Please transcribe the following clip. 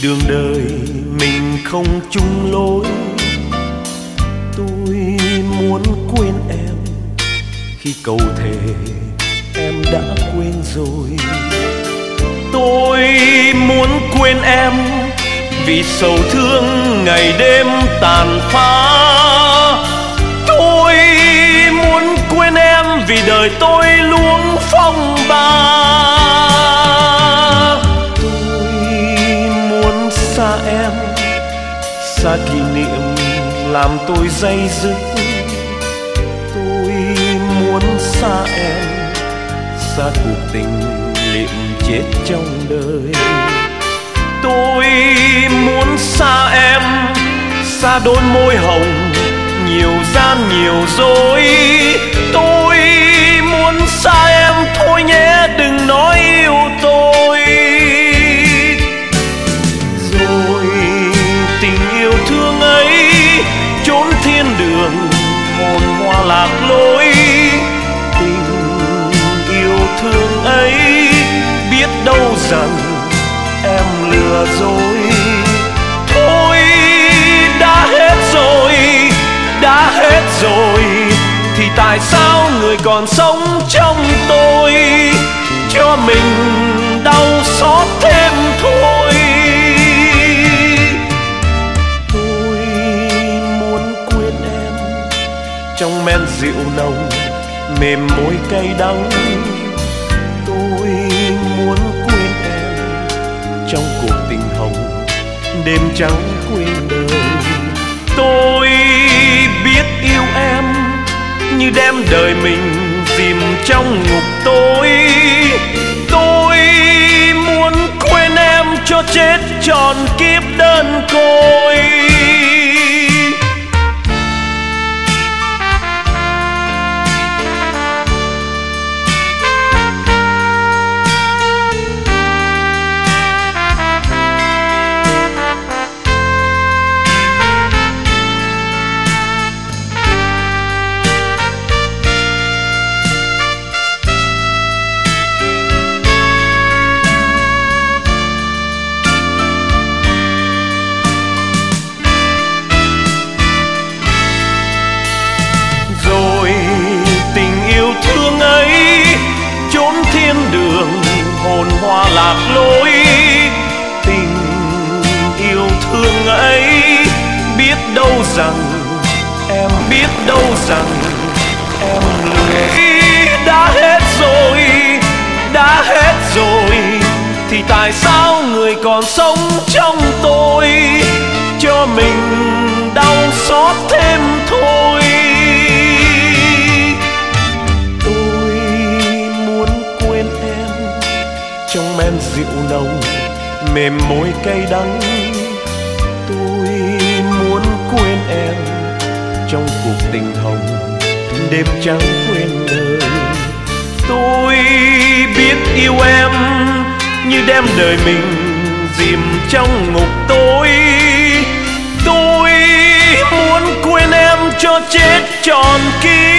đường đời mình không chung lối. Tôi muốn quên em khi cầu thề em đã quên rồi. Tôi muốn quên em vì sầu thương ngày đêm tàn phá. Tôi muốn quên em vì đời tôi luống phong ba. Tôi muốn xa em, xa kỷ niệm làm tôi day dứt. Tôi muốn xa em, xa cuộc tình liệm chết trong đời. Tôi muốn xa em, xa đôi môi hồng nhiều gian nhiều dối. Tôi muốn xa em, thôi nhé đừng nói yêu tôi. Rồi tình yêu thương ấy trốn thiên đường, hồn hoa lạc lối. Tình yêu thương ấy biết đâu rằng em lừa dối. Thôi đã hết rồi, đã hết rồi, thì tại sao người còn sống trong tôi cho mình đau xót thêm thôi. Tôi muốn quên em trong men rượu nồng mềm môi cay đắng. Tôi muốn quên em trong cuộc tình hồng đêm trắng quên đời. Tôi biết yêu em như đem đời mình dìm trong ngục tối. Tôi muốn quên em cho chết tròn kiếp đơn côi. Hồn hoa lạc lối. Tình yêu thương ấy biết đâu rằng em, biết đâu rằng em lừa. Đã hết rồi, đã hết rồi, thì tại sao người còn sống trong tôi cho mình đau xót thêm thôi. Trong men rượu nồng mềm môi cay đắng. Tôi muốn quên em trong cuộc tình hồng đêm trắng quên đời. Tôi biết yêu em như đem đời mình dìm trong ngục tối. Tôi muốn quên em cho chết tròn kiếp